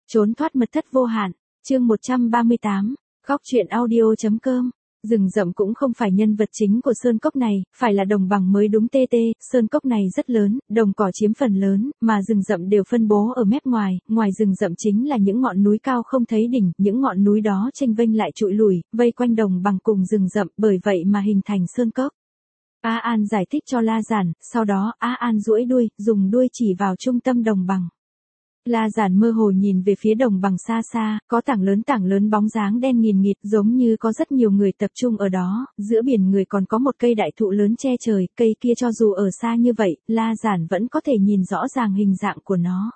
Trốn thoát mật thất vô hạn, chương 138, góc truyện audio.com. Rừng rậm cũng không phải nhân vật chính của sơn cốc này, phải là đồng bằng mới đúng tê. Sơn cốc này rất lớn, đồng cỏ chiếm phần lớn, mà rừng rậm đều phân bố ở mép ngoài, ngoài rừng rậm chính là những ngọn núi cao không thấy đỉnh, những ngọn núi đó chênh vênh lại trụi lùi, vây quanh đồng bằng cùng rừng rậm, bởi vậy mà hình thành sơn cốc. A An giải thích cho La Giản, sau đó A An duỗi đuôi, dùng đuôi chỉ vào trung tâm đồng bằng. La Giản mơ hồ nhìn về phía đồng bằng xa xa, có tảng lớn bóng dáng đen nghìn nghịt, giống như có rất nhiều người tập trung ở đó, giữa biển người còn có một cây đại thụ lớn che trời, cây kia cho dù ở xa như vậy, La Giản vẫn có thể nhìn rõ ràng hình dạng của nó.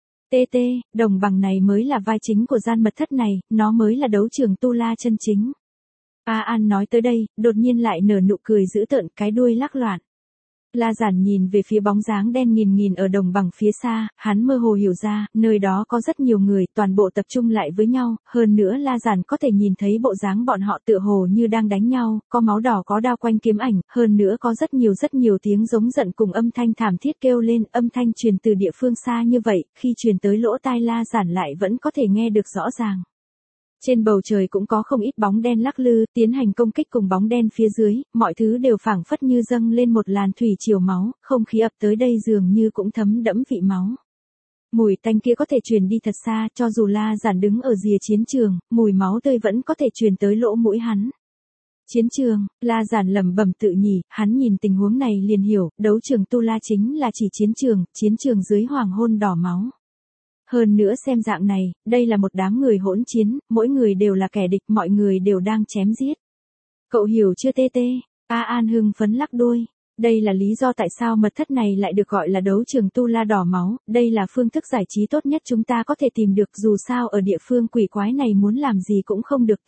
Đồng bằng này mới là vai chính của gian mật thất này, nó mới là đấu trường tu la chân chính. A An nói tới đây, đột nhiên lại nở nụ cười dữ tợn, cái đuôi lắc loạn. La Giản nhìn về phía bóng dáng đen nghìn ở đồng bằng phía xa, hắn mơ hồ hiểu ra, nơi đó có rất nhiều người, toàn bộ tập trung lại với nhau, hơn nữa La Giản có thể nhìn thấy bộ dáng bọn họ tựa hồ như đang đánh nhau, có máu đỏ có đao quanh kiếm ảnh, hơn nữa có rất nhiều tiếng giống giận cùng âm thanh thảm thiết kêu lên, âm thanh truyền từ địa phương xa như vậy, khi truyền tới lỗ tai La Giản lại vẫn có thể nghe được rõ ràng. Trên bầu trời cũng có không ít bóng đen lắc lư, tiến hành công kích cùng bóng đen phía dưới, mọi thứ đều phảng phất như dâng lên một làn thủy triều máu, không khí ập tới đây dường như cũng thấm đẫm vị máu. Mùi tanh kia có thể truyền đi thật xa, cho dù La Giản đứng ở rìa chiến trường, mùi máu tươi vẫn có thể truyền tới lỗ mũi hắn. Chiến trường, La Giản lẩm bẩm tự nhủ, hắn nhìn tình huống này liền hiểu, đấu trường tu la chính là chỉ chiến trường dưới hoàng hôn đỏ máu. Hơn nữa xem dạng này, đây là một đám người hỗn chiến, mỗi người đều là kẻ địch, mọi người đều đang chém giết. Cậu hiểu chưa A An hưng phấn lắc đuôi. Đây là lý do tại sao mật thất này lại được gọi là đấu trường tu la đỏ máu, đây là phương thức giải trí tốt nhất chúng ta có thể tìm được, dù sao ở địa phương quỷ quái này muốn làm gì cũng không được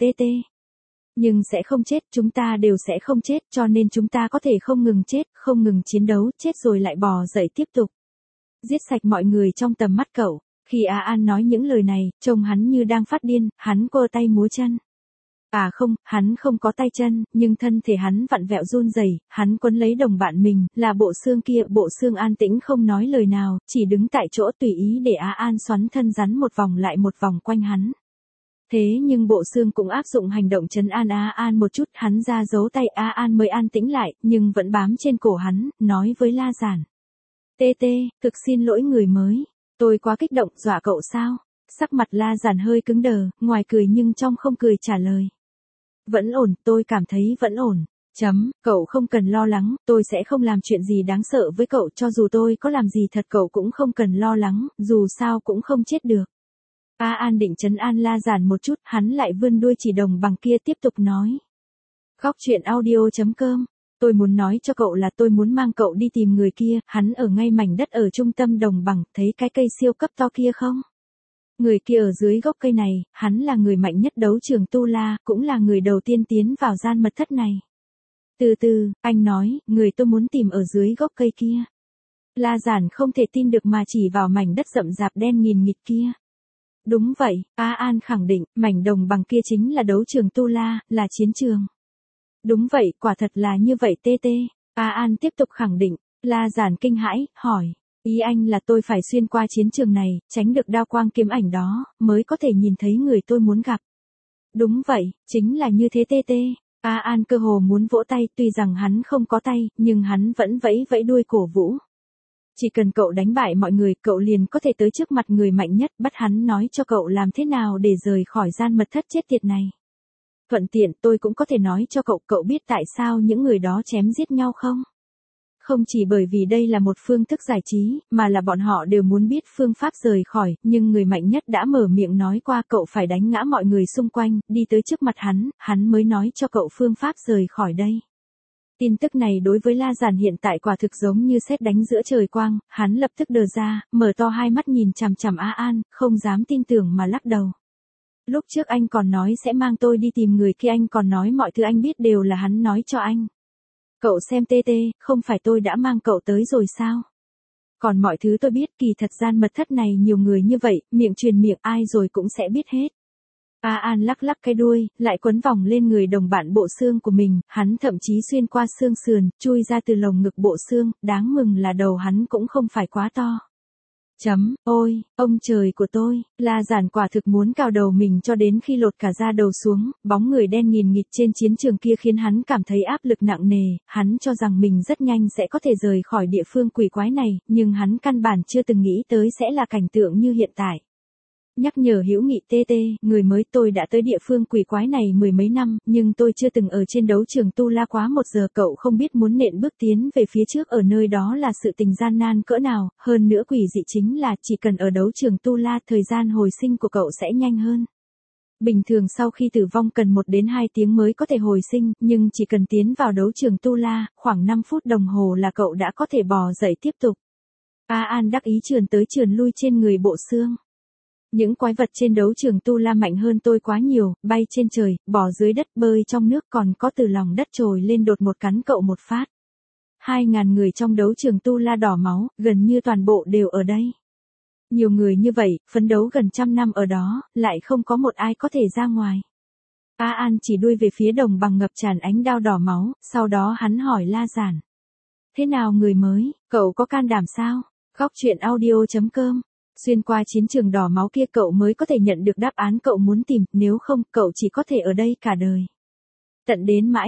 Nhưng sẽ không chết, chúng ta đều sẽ không chết, cho nên chúng ta có thể không ngừng chết, không ngừng chiến đấu, chết rồi lại bò dậy tiếp tục. Giết sạch mọi người trong tầm mắt cậu. Khi A An nói những lời này, trông hắn như đang phát điên, hắn cơ tay múa chân. À không, hắn không có tay chân, nhưng thân thể hắn vặn vẹo run rẩy, hắn quấn lấy đồng bạn mình, là bộ xương kia, bộ xương an tĩnh không nói lời nào, chỉ đứng tại chỗ tùy ý để A An xoắn thân rắn một vòng lại một vòng quanh hắn. Thế nhưng bộ xương cũng áp dụng hành động trấn an A An một chút, hắn ra giấu tay A An mới an tĩnh lại, nhưng vẫn bám trên cổ hắn, nói với La Giản. Thực xin lỗi người mới. Tôi quá kích động, dọa cậu sao? Sắc mặt La Giản hơi cứng đờ, ngoài cười nhưng trong không cười trả lời. Vẫn ổn, tôi cảm thấy vẫn ổn. Cậu không cần lo lắng, tôi sẽ không làm chuyện gì đáng sợ với cậu, cho dù tôi có làm gì thật cậu cũng không cần lo lắng, dù sao cũng không chết được. A An định trấn an La Giản một chút, hắn lại vươn đuôi chỉ đồng bằng kia tiếp tục nói. Góc truyện audio.com. Tôi muốn nói cho cậu là tôi muốn mang cậu đi tìm người kia, hắn ở ngay mảnh đất ở trung tâm đồng bằng, thấy cái cây siêu cấp to kia không? Người kia ở dưới gốc cây này, hắn là người mạnh nhất đấu trường tu la, cũng là người đầu tiên tiến vào gian mật thất này. Từ từ, anh nói, người tôi muốn tìm ở dưới gốc cây kia. La Giản không thể tin được mà chỉ vào mảnh đất rậm rạp đen nghìn nghịt kia. Đúng vậy, A An khẳng định, mảnh đồng bằng kia chính là đấu trường tu la, là chiến trường. Đúng vậy, quả thật là như vậy A An tiếp tục khẳng định. La Giản kinh hãi, hỏi. Ý anh là tôi phải xuyên qua chiến trường này, tránh được đao quang kiếm ảnh đó, mới có thể nhìn thấy người tôi muốn gặp. Đúng vậy, chính là như thế A An cơ hồ muốn vỗ tay, tuy rằng hắn không có tay, nhưng hắn vẫn vẫy đuôi cổ vũ. Chỉ cần cậu đánh bại mọi người, cậu liền có thể tới trước mặt người mạnh nhất, bắt hắn nói cho cậu làm thế nào để rời khỏi gian mật thất chết tiệt này. Thuận tiện tôi cũng có thể nói cho cậu biết tại sao những người đó chém giết nhau không? Không chỉ bởi vì đây là một phương thức giải trí, mà là bọn họ đều muốn biết phương pháp rời khỏi, nhưng người mạnh nhất đã mở miệng nói qua cậu phải đánh ngã mọi người xung quanh, đi tới trước mặt hắn mới nói cho cậu phương pháp rời khỏi đây. Tin tức này đối với La Giản hiện tại quả thực giống như sét đánh giữa trời quang, hắn lập tức đờ ra, mở to hai mắt nhìn chằm chằm A An, không dám tin tưởng mà lắc đầu. Lúc trước anh còn nói sẽ mang tôi đi tìm người kia, anh còn nói mọi thứ anh biết đều là hắn nói cho anh. Cậu xem không phải tôi đã mang cậu tới rồi sao? Còn mọi thứ tôi biết, kỳ thật gian mật thất này nhiều người như vậy, miệng truyền miệng ai rồi cũng sẽ biết hết. A An lắc cái đuôi, lại quấn vòng lên người đồng bạn bộ xương của mình, hắn thậm chí xuyên qua xương sườn, chui ra từ lồng ngực bộ xương, đáng mừng là đầu hắn cũng không phải quá to. Ôi, ông trời của tôi, La Giản quả thực muốn cào đầu mình cho đến khi lột cả da đầu xuống, bóng người đen nghìn nghịt trên chiến trường kia khiến hắn cảm thấy áp lực nặng nề, hắn cho rằng mình rất nhanh sẽ có thể rời khỏi địa phương quỷ quái này, nhưng hắn căn bản chưa từng nghĩ tới sẽ là cảnh tượng như hiện tại. Nhắc nhở hữu nghị TT, người mới tôi đã tới địa phương quỷ quái này mười mấy năm, nhưng tôi chưa từng ở trên đấu trường Tu La quá 1 giờ, cậu không biết muốn nện bước tiến về phía trước ở nơi đó là sự tình gian nan cỡ nào, hơn nữa quỷ dị chính là chỉ cần ở đấu trường Tu La thời gian hồi sinh của cậu sẽ nhanh hơn. Bình thường sau khi tử vong cần 1 đến 2 tiếng mới có thể hồi sinh, nhưng chỉ cần tiến vào đấu trường Tu La, khoảng 5 phút đồng hồ là cậu đã có thể bò dậy tiếp tục. A An đắc ý trườn tới trườn lui trên người bộ xương. Những quái vật trên đấu trường Tu La mạnh hơn tôi quá nhiều, bay trên trời, bò dưới đất, bơi trong nước, còn có từ lòng đất trồi lên đột một cắn cậu một phát. 2.000 người trong đấu trường Tu La đỏ máu, gần như toàn bộ đều ở đây. Nhiều người như vậy, phấn đấu gần 100 năm ở đó, lại không có một ai có thể ra ngoài. A An chỉ đuôi về phía đồng bằng ngập tràn ánh đao đỏ máu, sau đó hắn hỏi La Giản. Thế nào người mới, cậu có can đảm sao? Góc truyện audio.com. Xuyên qua chiến trường đỏ máu kia cậu mới có thể nhận được đáp án cậu muốn tìm, nếu không, cậu chỉ có thể ở đây cả đời. Tận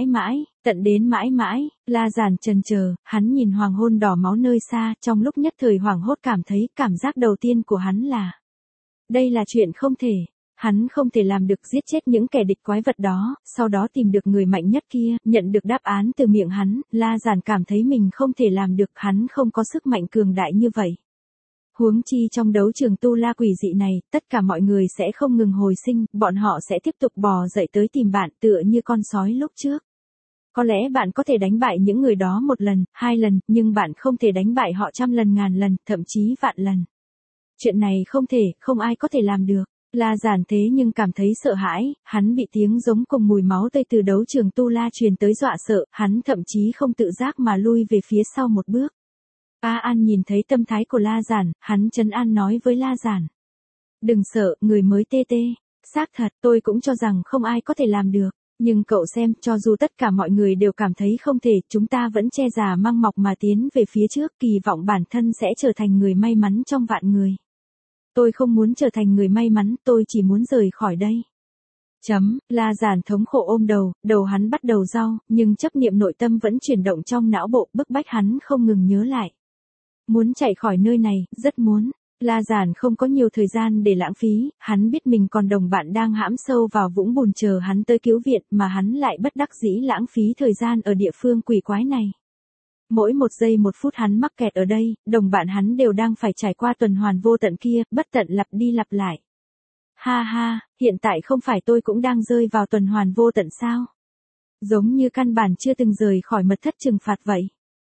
đến mãi mãi, La Giản chần chờ, hắn nhìn hoàng hôn đỏ máu nơi xa, trong lúc nhất thời hoảng hốt cảm thấy, cảm giác đầu tiên của hắn là đây là chuyện không thể. Hắn không thể làm được giết chết những kẻ địch quái vật đó, sau đó tìm được người mạnh nhất kia, nhận được đáp án từ miệng hắn, La Giản cảm thấy mình không thể làm được, hắn không có sức mạnh cường đại như vậy. Huống chi trong đấu trường Tu La quỷ dị này, tất cả mọi người sẽ không ngừng hồi sinh, bọn họ sẽ tiếp tục bò dậy tới tìm bạn tựa như con sói lúc trước. Có lẽ bạn có thể đánh bại những người đó 1 lần, 2 lần, nhưng bạn không thể đánh bại họ 100 lần, 1000 lần, thậm chí vạn lần. Chuyện này không thể, không ai có thể làm được. La Giản thế nhưng cảm thấy sợ hãi, hắn bị tiếng giống cùng mùi máu tươi từ đấu trường Tu La truyền tới dọa sợ, hắn thậm chí không tự giác mà lui về phía sau 1 bước. A An nhìn thấy tâm thái của La Giản, hắn trấn an nói với La Giản. Đừng sợ, người mới TT. Xác thật, tôi cũng cho rằng không ai có thể làm được. Nhưng cậu xem, cho dù tất cả mọi người đều cảm thấy không thể, chúng ta vẫn che già mang mọc mà tiến về phía trước, kỳ vọng bản thân sẽ trở thành người may mắn trong vạn người. Tôi không muốn trở thành người may mắn, tôi chỉ muốn rời khỏi đây. La Giản thống khổ ôm đầu hắn bắt đầu đau, nhưng chấp niệm nội tâm vẫn chuyển động trong não bộ, bức bách hắn không ngừng nhớ lại. Muốn chạy khỏi nơi này, rất muốn. La Giản không có nhiều thời gian để lãng phí, hắn biết mình còn đồng bạn đang hãm sâu vào vũng bùn chờ hắn tới cứu viện, mà hắn lại bất đắc dĩ lãng phí thời gian ở địa phương quỷ quái này. Mỗi 1 giây 1 phút hắn mắc kẹt ở đây, đồng bạn hắn đều đang phải trải qua tuần hoàn vô tận kia, bất tận lặp đi lặp lại. Ha ha, hiện tại không phải tôi cũng đang rơi vào tuần hoàn vô tận sao? Giống như căn bản chưa từng rời khỏi mật thất trừng phạt vậy.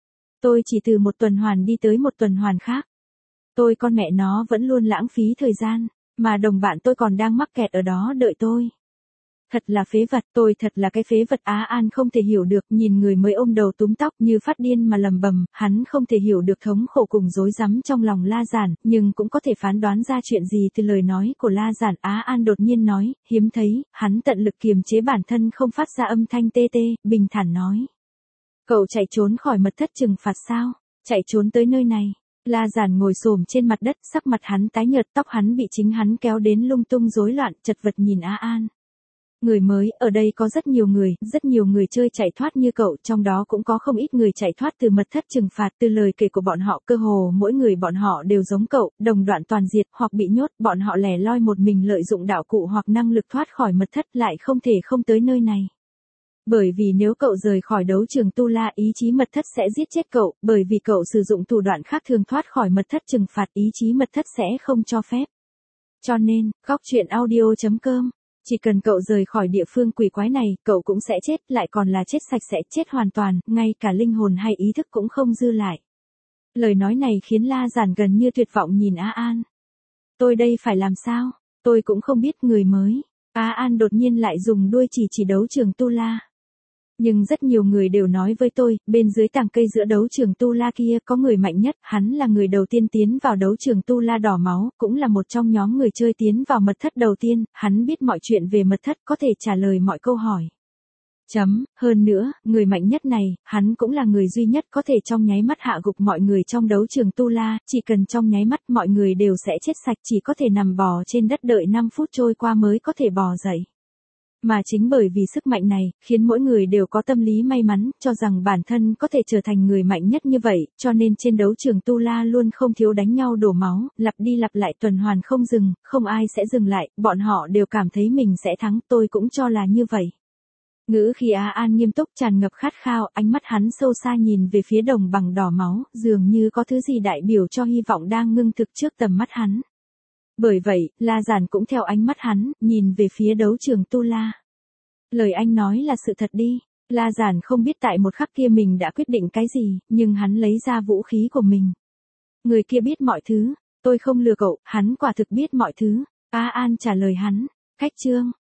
Tôi chỉ từ 1 tuần hoàn đi tới 1 tuần hoàn khác. Tôi con mẹ nó vẫn luôn lãng phí thời gian, mà đồng bạn tôi còn đang mắc kẹt ở đó đợi tôi. Thật là phế vật, tôi thật là cái phế vật. Á An không thể hiểu được, nhìn người mới ôm đầu túm tóc như phát điên mà lầm bầm, hắn không thể hiểu được thống khổ cùng rối rắm trong lòng La Giản, nhưng cũng có thể phán đoán ra chuyện gì từ lời nói của La Giản. Á An đột nhiên nói, hiếm thấy, hắn tận lực kiềm chế bản thân không phát ra âm thanh tê tê, bình thản nói. Cậu chạy trốn khỏi mật thất trừng phạt sao? Chạy trốn tới nơi này. La Giản ngồi xổm trên mặt đất, sắc mặt hắn tái nhợt, tóc hắn bị chính hắn kéo đến lung tung rối loạn, chật vật nhìn Á An. Người mới, ở đây có rất nhiều người chơi chạy thoát như cậu, trong đó cũng có không ít người chạy thoát từ mật thất trừng phạt, từ lời kể của bọn họ cơ hồ mỗi người bọn họ đều giống cậu, đồng đoạn toàn diệt, hoặc bị nhốt, bọn họ lẻ loi một mình lợi dụng đạo cụ hoặc năng lực thoát khỏi mật thất lại không thể không tới nơi này. Bởi vì nếu cậu rời khỏi đấu trường Tu La, ý chí mật thất sẽ giết chết cậu, bởi vì cậu sử dụng thủ đoạn khác thường thoát khỏi mật thất trừng phạt, ý chí mật thất sẽ không cho phép. Cho nên, góc truyện audio.com, chỉ cần cậu rời khỏi địa phương quỷ quái này, cậu cũng sẽ chết, lại còn là chết sạch sẽ, chết hoàn toàn, ngay cả linh hồn hay ý thức cũng không dư lại. Lời nói này khiến La Giản gần như tuyệt vọng nhìn Á An. Tôi đây phải làm sao? Tôi cũng không biết. Người mới. Á An đột nhiên lại dùng đuôi chỉ đấu trường Tu La. Nhưng rất nhiều người đều nói với tôi, bên dưới tàng cây giữa đấu trường Tu La kia có người mạnh nhất, hắn là người đầu tiên tiến vào đấu trường Tu La đỏ máu, cũng là một trong nhóm người chơi tiến vào mật thất đầu tiên, hắn biết mọi chuyện về mật thất, có thể trả lời mọi câu hỏi. Hơn nữa, người mạnh nhất này, hắn cũng là người duy nhất có thể trong nháy mắt hạ gục mọi người trong đấu trường Tu La, chỉ cần trong nháy mắt mọi người đều sẽ chết sạch, chỉ có thể nằm bò trên đất đợi 5 phút trôi qua mới có thể bò dậy. Mà chính bởi vì sức mạnh này, khiến mỗi người đều có tâm lý may mắn, cho rằng bản thân có thể trở thành người mạnh nhất như vậy, cho nên trên đấu trường Tu La luôn không thiếu đánh nhau đổ máu, lặp đi lặp lại tuần hoàn không dừng, không ai sẽ dừng lại, bọn họ đều cảm thấy mình sẽ thắng, tôi cũng cho là như vậy. Ngữ khi Á An nghiêm túc tràn ngập khát khao, ánh mắt hắn sâu xa nhìn về phía đồng bằng đỏ máu, dường như có thứ gì đại biểu cho hy vọng đang ngưng thực trước tầm mắt hắn. Bởi vậy, La Giản cũng theo ánh mắt hắn, nhìn về phía đấu trường Tu La. Lời anh nói là sự thật đi. La Giản không biết tại một khắc kia mình đã quyết định cái gì, nhưng hắn lấy ra vũ khí của mình. Người kia biết mọi thứ, tôi không lừa cậu, hắn quả thực biết mọi thứ. Á An trả lời hắn. Khách chương.